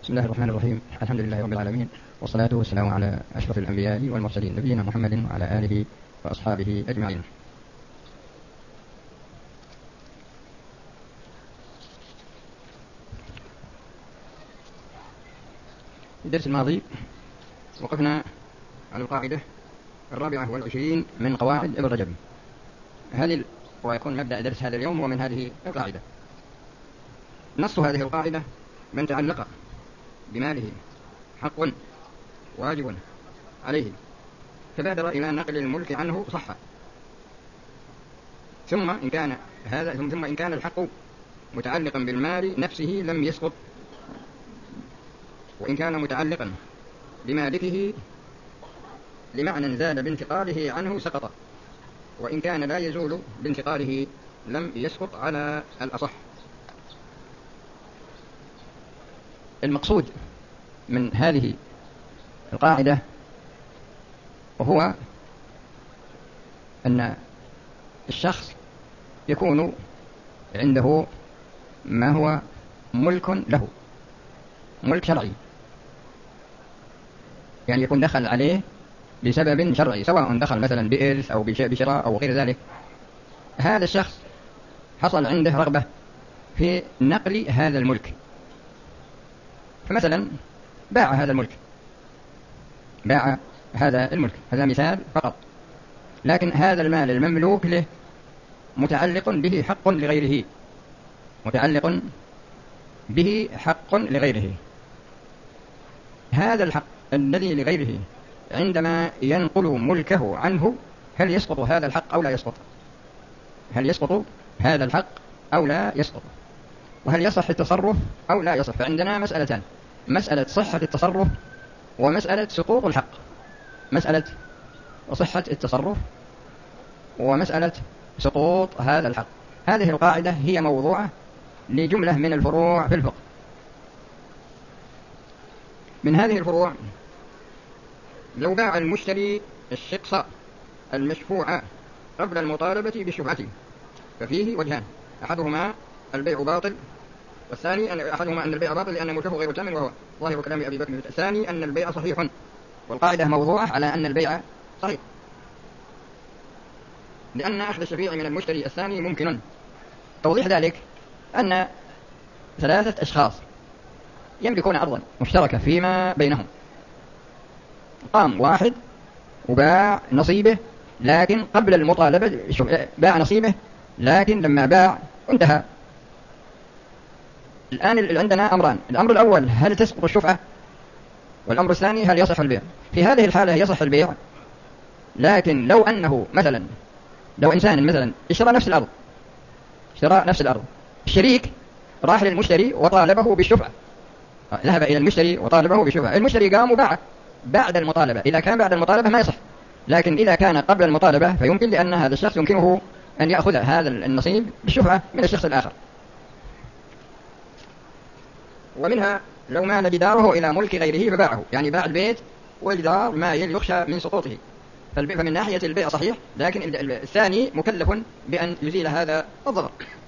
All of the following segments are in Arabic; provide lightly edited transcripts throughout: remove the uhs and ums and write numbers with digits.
بسم الله الرحمن الرحيم. الحمد لله رب العالمين، والصلاة والسلام على أشرف الأنبياء والمرسلين نبينا محمد وعلى آله وأصحابه أجمعين. في الدرس الماضي وقفنا على القاعدة 24 من قواعد ابن رجب. ويكون مبدأ درس هذا اليوم ومن هذه القاعدة. نص هذه القاعدة: من تعلق بماله حق واجب عليه فبادر إلى نقل الملك عنه صح، ثم إن كان الحق متعلقا بالمال نفسه لم يسقط، وإن كان متعلقا بمالكه لمعنى زاد بانتقاله عنه سقط، وإن كان لا يزول بانتقاله لم يسقط على الأصح. المقصود من هذه القاعدة هو أن الشخص يكون عنده ما هو ملك له، ملك شرعي، يعني يكون دخل عليه بسبب شرعي، سواء دخل مثلا بإرث أو بشراء أو غير ذلك. هذا الشخص حصل عنده رغبة في نقل هذا الملك، فمثلا باع هذا الملك، هذا مثال فقط، لكن هذا المال المملوك له متعلق به حق لغيره. هذا الحق الذي لغيره عندما ينقل ملكه عنه هل يسقط هذا الحق أو لا يسقط؟ وهل يصح التصرف أو لا يصح؟ فعندنا مسألتان: مسألة صحة التصرف ومسألة سقوط الحق، مسألة صحة التصرف ومسألة سقوط هذا الحق. هذه القاعدة هي موضوعة لجملة من الفروع في الفقه. من هذه الفروع: لو باع المشتري الشقص المشفوع قبل المطالبة بالشفعة ففيه وجهان: أحدهما البيع باطل، والثاني أحدهما أن البيع باطل لأن ملكه غير تام وهو ظاهر كلام أبي بكر. الثاني أن البيع صحيح، والقاعدة موضوعة على أن البيع صحيح، لأن أخذ الشفيع من المشتري الثاني ممكن. توضيح ذلك أن 3 أشخاص يملكون أرضا مشتركة فيما بينهم، قام واحد وباع نصيبه، لكن قبل المطالبة باع نصيبه، لكن لما باع انتهى. الآن عندنا أمران: الأمر الأول هل تسقط الشفعة، والأمر الثاني هل يصح البيع. في هذه الحالة يصح البيع، لكن لو إنسان مثلا اشترى نفس الأرض، الشريك راح للمشتري وطالبه بالشفعة، ذهب إلى المشتري وطالبه بالشفعة، المشتري قام وباع بعد المطالبة. إذا كان بعد المطالبة ما يصح، لكن إذا كان قبل المطالبة فيمكن، لأن هذا الشخص يمكنه أن يأخذ هذا النصيب بالشفعة من الشخص الآخر. ومنها لو مال جداره إلى ملك غيره فباعه، يعني باع البيت والجدار مايل يخشى من سقوطه، فمن ناحية البيع صحيح، لكن الثاني مكلف بأن يزيل هذا الضرر.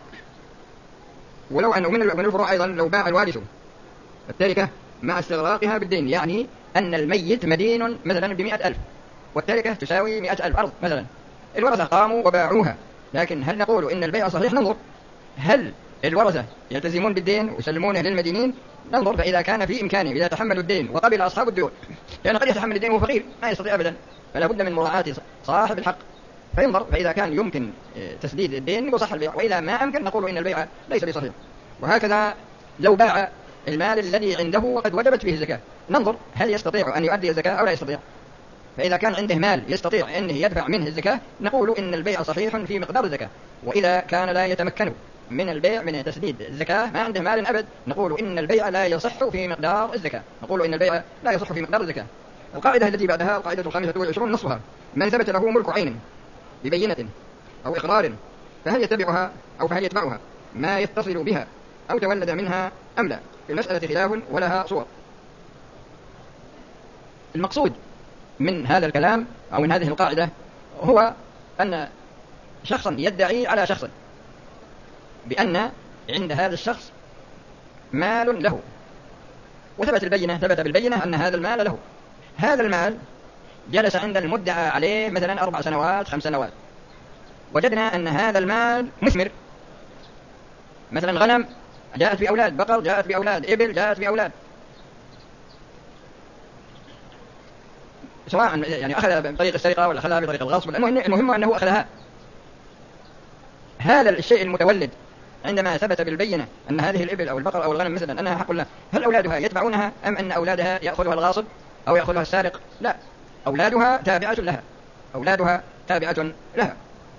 ولو أنه من الفروع أيضا لو باع الوارث التركة مع استغراقها بالدين، يعني أن الميت مدين مثلا ب100,000 والتركة تساوي 100,000 أرض مثلا، الورثة قاموا وباعوها، لكن هل نقول إن البيع صحيح؟ ننظر هل الورثة يلتزمون بالدين ويسلمونه للمدينين، ننظر. فإذا كان في إمكانه، إذا تحملوا الدين وقبل أصحاب الديون، لأن قد يتحمل الدين وهو فقير ما يستطيع أبدا، فلا بد من مراعاة صاحب الحق، فينظر. فإذا كان يمكن تسديد الدين وصح البيع، وإذا ما أمكن نقول إن البيع ليس بصحيح. وهكذا لو باع المال الذي عنده وقد وجبت به الزكاة، ننظر هل يستطيع أن يؤدي الزكاة أو لا يستطيع. فإذا كان عنده مال يستطيع أنه يدفع منه الزكاة نقول إن البيع صحيح في مقدار الزكاة. وإذا كان لا يتمكن من البيع من تسديد الزكاة، ما عنده مال أبد، نقول إن البيع لا يصح في مقدار الزكاة. القاعدة التي بعدها القاعدة 25 نصها: من ثبت له ملك عين ببينة أو إقرار فهل يتبعها ما يتصل بها أو تولد منها أم لا؟ في المسألة خلاف ولها صور. المقصود من هذا الكلام أو من هذه القاعدة هو أن شخصا يدعي على شخص بأن عند هذا الشخص مال له وثبت بالبينة أن هذا المال له. هذا المال جلس عند المدعى عليه مثلا 4 سنوات 5 سنوات، وجدنا أن هذا المال مثمر، مثلا غنم جاءت بأولاد، بقر جاءت بأولاد، إبل جاءت بأولاد، سواء يعني أخذها بطريق السرقة ولا أخذها بطريق الغصب، المهم أنه أخذها. هذا الشيء المتولد عندما ثبت بالبينة أن هذه الإبل أو البقر أو الغنم مثلا أنها حق الله، هل أولادها يتبعونها أم أن أولادها يأخذها الغاصب أو يأخذها السارق؟ لا، أولادها تابعة لها.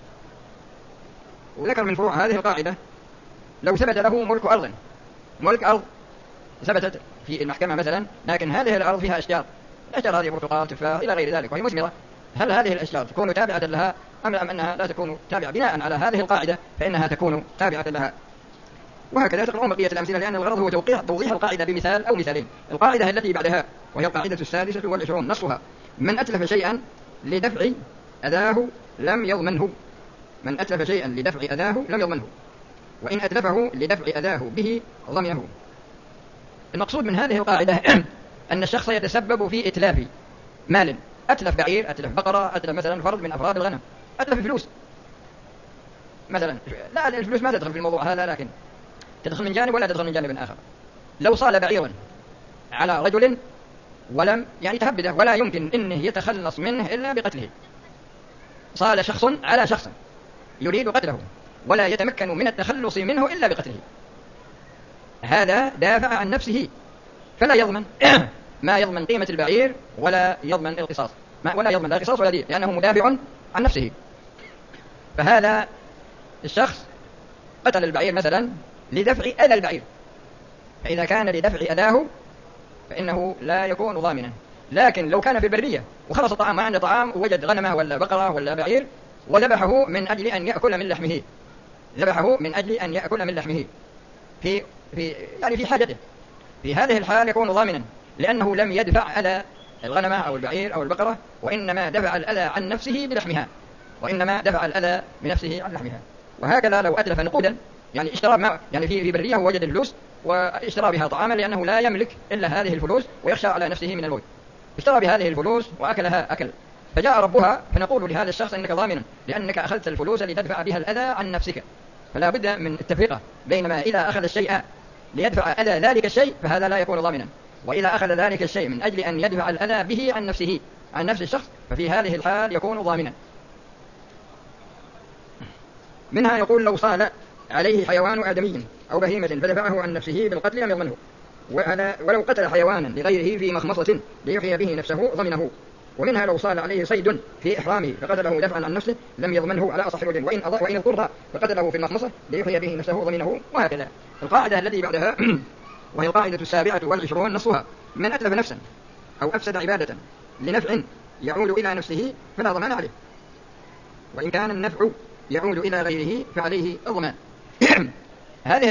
وذكر من فروع هذه القاعدة لو ثبت له ملك أرض ثبتت في المحكمة مثلا، لكن هذه الأرض فيها أشجار، الأشجار هذه برتقال تفاح إلى غير ذلك وهي مثمرة، هل هذه الأشجار تكون تابعة لها أم أنها لا تكون تابعة؟ بناء على هذه القاعدة فإنها تكون تابعة لها. وهكذا تقرؤون بقية الأمثلة، لأن الغرض هو توضيح القاعدة بمثال أو مثالين. القاعدة التي بعدها وهي القاعدة 26 نصها: من أتلف شيئا لدفع أذاه لم يضمنه. من أتلف شيئا لدفع أذاه لم يضمنه، وإن أتلفه لدفع أذاه به ضمنه. المقصود من هذه القاعدة أن الشخص يتسبب في إتلاف مال، أتلف بعير، أتلف بقرة، أتلف مثلا فرد من أفراد الغنم، أتلف فلوس مثلا. لا، الفلوس ما تدخل في الموضوع هذا، لكن تدخل من جانب ولا تدخل من جانب آخر. لو صال بعيرا على رجل ولم يعني تهبده ولا يمكن إنه يتخلص منه إلا بقتله، صال شخص على شخص يريد قتله ولا يتمكن من التخلص منه إلا بقتله، هذا دافع عن نفسه فلا يضمن ما يضمن قيمة البعير ولا يضمن القصاص، ولا يضمن لا قصاص ولا دية، لأنه مدافع عن نفسه. فهذا الشخص قتل البعير مثلا لدفع أذى البعير، فإذا كان لدفع أذاه فإنه لا يكون ضامنا. لكن لو كان في البرية وخلص الطعام، ما عنده طعام، ووجد غنمه ولا بقرة ولا بعير وذبحه من أجل أن يأكل من لحمه، في حاجته، في هذه الحال يكون ضامنا، لأنه لم يدفع أذى الغنمة أو البعير أو البقرة، وإنما دفع الأذى عن نفسه بلحمها، وهكذا لو أتلف نقودا، يعني اشترى ما يعني في برية ووجد الفلوس واشترى بها طعاما، لأنه لا يملك إلا هذه الفلوس ويخشى على نفسه من الموت، اشترى بهذه الفلوس وأكلها أكل، فجاء ربها، فنقول لهذا الشخص إنك ضامن لأنك أخذت الفلوس لتدفع بها الأذى عن نفسك. فلا بد من التفرقة بينما إذا أخذ الشيء ليدفع أذى ذلك الشيء فهذا لا يكون ضامنا، وإذا أخذ ذلك الشيء من أجل أن يدفع الأذى به عن نفس الشخص ففي هذه الحال يكون ضامنا. منها يقول: لو صال عليه حيوان آدمي أو بهيمة فدفعه عن نفسه بالقتل لم يضمنه، ولو قتل حيوانا لغيره في مخمصة ليحيي به نفسه ضمنه. ومنها لو صال عليه صيد في إحرامه فقتله دفعا عن نفسه لم يضمنه على أصح الوجه، وإن اضطر فقتله في المخمصة ليحيي به نفسه ضمنه. وهكذا القاعدة التي بعدها وهي القاعدة 27 نصها: من أتلف نفسا أو أفسد عبادة لنفع يعود إلى نفسه فلا ضمان عليه، وإن كان النفع يعود إلى غيره فعليه الضمان. هذه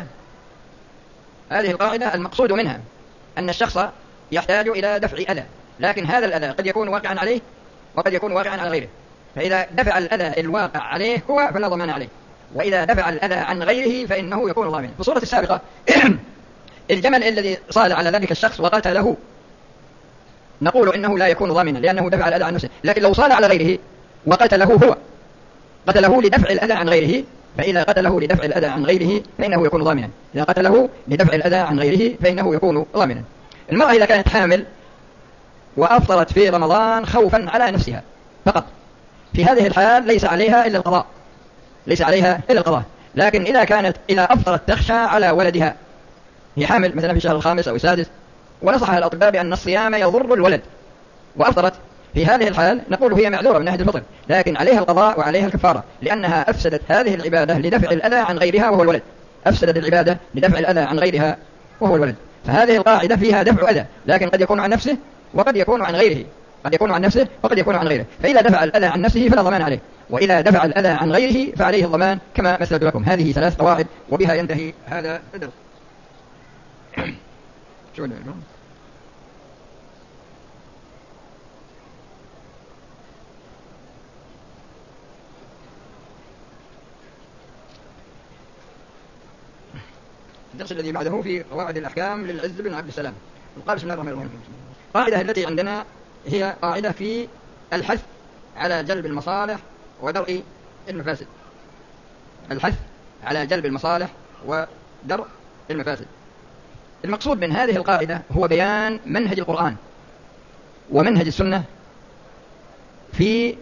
القاعدة المقصود منها أن الشخص يحتاج إلى دفع أذى، لكن هذا الأذى قد يكون واقعا عليه وقد يكون واقعا على غيره، فإذا دفع الأذى الواقع عليه هو فلا ضمان عليه، وإذا دفع الأذى عن غيره فإنه يكون ضامنا. في الصورة السابقة الجمل الذي صال على ذلك الشخص وقتله نقول إنه لا يكون ضامنا لأنه دفع الأذى عن نفسه، لكن لو صال على غيره وقتله هو، قتله لدفع الأذى عن غيره، فإذا قتله لدفع الأذى عن غيره فإنه يكون ضامنا. إذا قتله لدفع الأذى عن غيره فإنه يكون ضامنا. المرأة إذا كانت حامل وأفطرت في رمضان خوفا على نفسها فقط، في هذه الحال ليس عليها إلا القضاء، لكن إذا أفطرت تخشى على ولدها، هي حامل مثلا في الشهر الخامس أو السادس ونصحها الأطباء بأن الصيام يضر الولد وأفطرت، في هذه الحال نقول هي معذورة من ناحية الفطر، لكن عليها القضاء وعليها الكفارة، لأنها أفسدت هذه العبادة لدفع الأذى عن غيرها وهو الولد. فهذه القاعدة فيها دفع أذى، لكن قد يكون عن نفسه وقد يكون عن غيره، فإذا دفع الأذى عن نفسه فلا ضمان عليه، وإذا دفع الأذى عن غيره فعليه الضمان كما مثلت لكم. هذه 3 قواعد وبها ينتهي هذا الدرس. الدرس الذي بعده في قواعد الأحكام للعز بن عبد السلام. قال بسم الله الرحمن الرحيم. القاعدة التي عندنا هي قاعدة في الحث على جلب المصالح ودرء المفاسد. الحث على جلب المصالح ودرء المفاسد. المقصود من هذه القاعدة هو بيان منهج القرآن ومنهج السنة في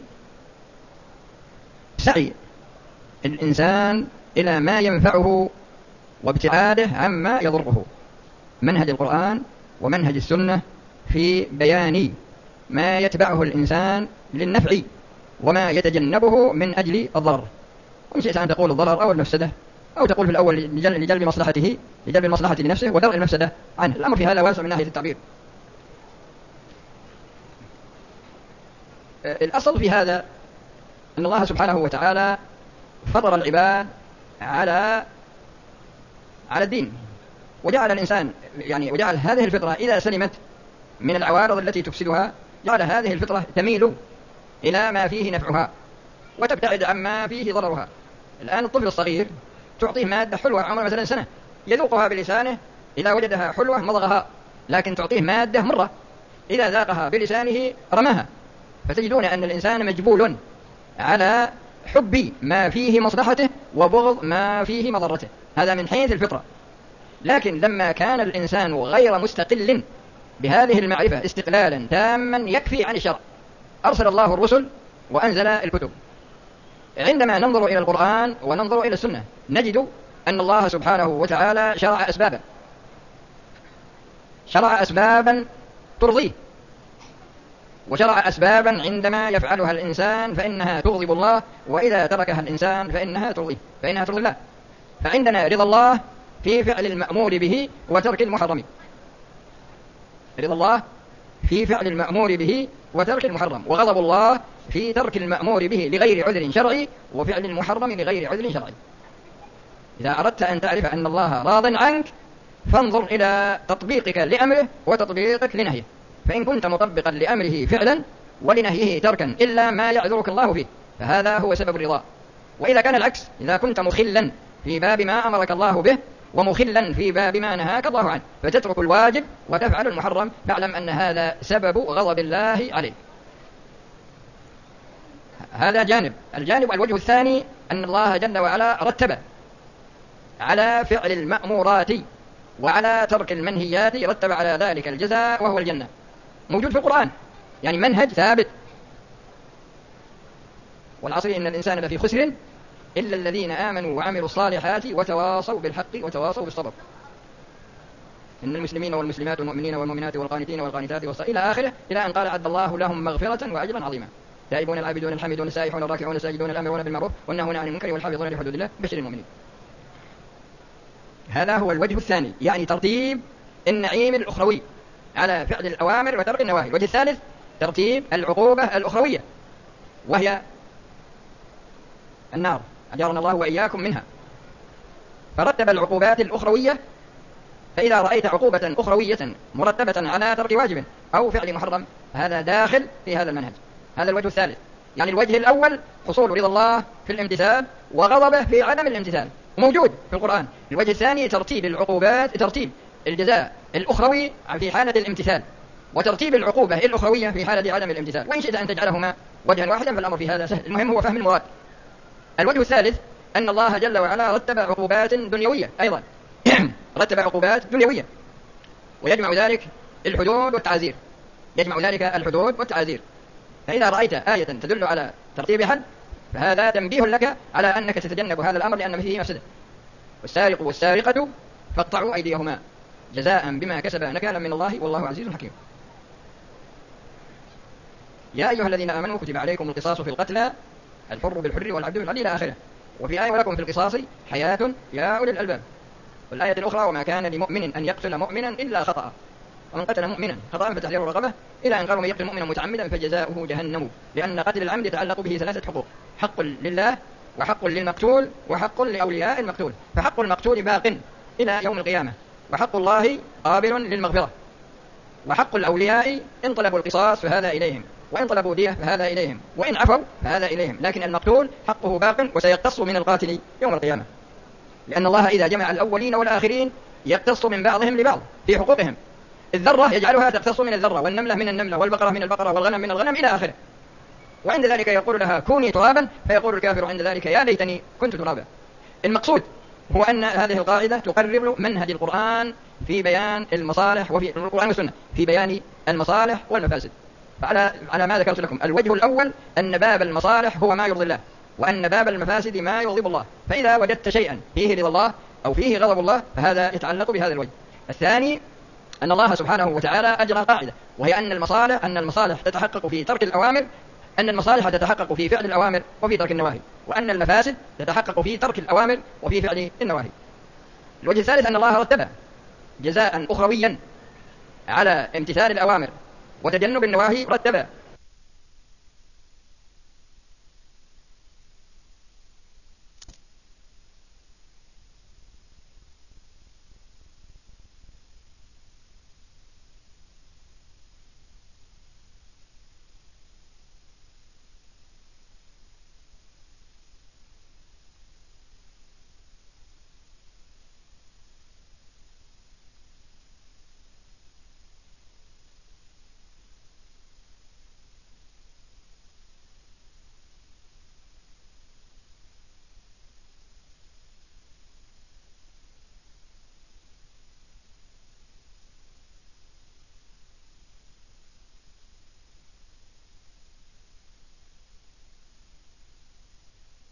سعي الإنسان إلى ما ينفعه وابتعاده عما يضره. منهج القرآن ومنهج السنة في بيان ما يتبعه الإنسان للنفع وما يتجنبه من أجل الضرر. وإن شئت أن تقول الضرر أو المفسدة، أو تقول في الأول لجلب مصلحته، لجلب المصلحة لنفسه ودرء المفسدة عنه. الأمر في هذا واسع من ناحية التعبير. الأصل في هذا أن الله سبحانه وتعالى فطر العباد على الدين، وجعل الإنسان وجعل هذه الفطرة إذا سلمت من العوارض التي تفسدها، جعل هذه الفطرة تميل إلى ما فيه نفعها وتبتعد عما فيه ضررها. الآن الطفل الصغير تعطيه مادة حلوة عمره مثلا سنة، يذوقها بلسانه، إذا وجدها حلوة مضغها، لكن تعطيه مادة مرة إذا ذاقها بلسانه رماها. فتجدون أن الإنسان مجبول على حب ما فيه مصلحته وبغض ما فيه مضرته، هذا من حيث الفطرة. لكن لما كان الإنسان غير مستقل بهذه المعرفة استقلالا تاما يكفي عن الشرع، أرسل الله الرسل وأنزل الكتب. عندما ننظر إلى القرآن وننظر إلى السنة نجد أن الله سبحانه وتعالى شرع أسبابا ترضيه، وشرع أسبابا عندما يفعلها الإنسان فإنها تغضب الله، وإذا تركها الإنسان فإنها ترضي الله. فعندنا رضا الله في فعل المأمور به وترك المحرم، رضا الله في فعل المأمور به وترك المحرم، وغضب الله في ترك المأمور به لغير عذر شرعي وفعل المحرم لغير عذر شرعي. إذا أردت أن تعرف أن الله راض عنك فانظر إلى تطبيقك لأمره وتطبيقك لنهيه، فإن كنت مطبقا لأمره فعلا ولنهيه تركا إلا ما يعذرك الله فيه فهذا هو سبب الرضا. وإذا كان العكس، إذا كنت مخلا في باب ما أمرك الله به ومخلا في باب ما نهاك الله عنه فتترك الواجب وتفعل المحرم، فاعلم أن هذا سبب غضب الله عليك. هذا جانب. الوجه الثاني أن الله جل وعلا رتب على فعل المأمورات وعلى ترك المنهيات، رتب على ذلك الجزاء وهو الجنة، موجود في القرآن، يعني منهج ثابت. والعصر إن الإنسان لفي خسر إلا الذين آمنوا وعملوا الصالحات وتواصوا بالحق وتواصوا بالصبر. إن المسلمين والمسلمات والمؤمنين والمؤمنات والقانتين والقانتات إلى آخره، إلى أن قال عد الله لهم مغفرة وأجرا عظيما. تائبون العابدون الحميدون السائحون الراكعون الساجدون الآمرون بالمعروف والناهون عن المنكر والحافظون لحدود الله بشر المؤمنين. هذا هو الوجه الثاني، يعني ترتيب النعيم الأخروي على فعل الأوامر وترك النواهي. الوجه الثالث ترتيب العقوبة الأخروية وهي النار، أجارنا الله وإياكم منها. فرتب العقوبات الأخروية، فإذا رأيت عقوبة أخروية مرتبة على ترك واجب أو فعل محرم هذا داخل في هذا المنهج. هذا الوجه الثالث. يعني الوجه الأول حصول رضا الله في الامتثال وغضبه في عدم الامتثال، موجود في القرآن. الوجه الثاني ترتيب العقوبات، ترتيب الجزاء الأخروي في حالة الامتثال، وترتيب العقوبة الأخروية في حالة عدم الامتثال. وإن شئت أن تجعلهما وجها واحدا فالأمر في هذا سهل، المهم هو فهم المراد. الوجه الثالث أن الله جل وعلا رتب عقوبات دنيوية أيضا رتب عقوبات دنيوية، ويجمع ذلك الحدود والتعازير، يجمع ذلك الحدود والتعازير. فإذا رأيت آية تدل على ترتيب حد فهذا تنبيه لك على أنك تتجنب هذا الأمر لأن فيه مفسدة. والسارق والسارقة فاقطعوا أيديهما جزاء بما كسبا نكالا من الله والله عزيز حكيم. يا أيها الذين آمنوا كتب عليكم القصاص في القتلى الحر بالحر والعبد بالعبد إلى آخره. وفي آية ولكم في القصاص حياة يا أولي الألباب. والآية الأخرى وما كان لمؤمن أن يقتل مؤمنا إلا خطأ ومن قتل مؤمنا خطأ فتحرير رقبة إلى أن قالوا من يقتل مؤمنا متعمدا فجزاؤه جهنم، لأن قتل العمد يتعلق به ثلاثة حقوق: حق لله وحق للمقتول وحق لأولياء المقتول. فحق المقتول باق إلى يوم القيامة، وحق الله قابل للمغفرة، وحق الأولياء إن طلبوا القصاص فهذا إليهم، وإن طلبوا دية فهذا إليهم، وإن عفوا فهذا إليهم. لكن المقتول حقه باق وسيقتص من القاتل يوم القيامة، لأن الله إذا جمع الأولين والآخرين يقتص من بعضهم لبعض في حقوقهم. الذرة يجعلها تقتص من الذرة، والنملة من النملة، والبقرة من البقرة، والغنم من الغنم إلى آخره. وعند ذلك يقول لها كوني ترابا، فيقول الكافر عند ذلك يا ليتني كنت ترابا. المقصود هو أن هذه القاعدة تقرر منهج القرآن في بيان المصالح، وفي القرآن والسنة في بيان المصالح والمفاسد. على ما ذكرت لكم، الوجه الأول أن باب المصالح هو ما يرضي الله، وأن باب المفاسد ما يغضب الله. فإذا وجدت شيئا فيه رضا الله أو فيه غضب الله فهذا يتعلق بهذا الوجه. الثاني أن الله سبحانه وتعالى أجرى قاعدة، وهي أن المصالح تتحقق في ترك الأوامر، أن المصالح تتحقق في فعل الأوامر وفي ترك النواهي، وأن المفاسد تتحقق في ترك الأوامر وفي فعل النواهي. الوجه الثالث أن الله رتب جزاء أخرويا على امتثال الأوامر وتجنب النواهي، رتب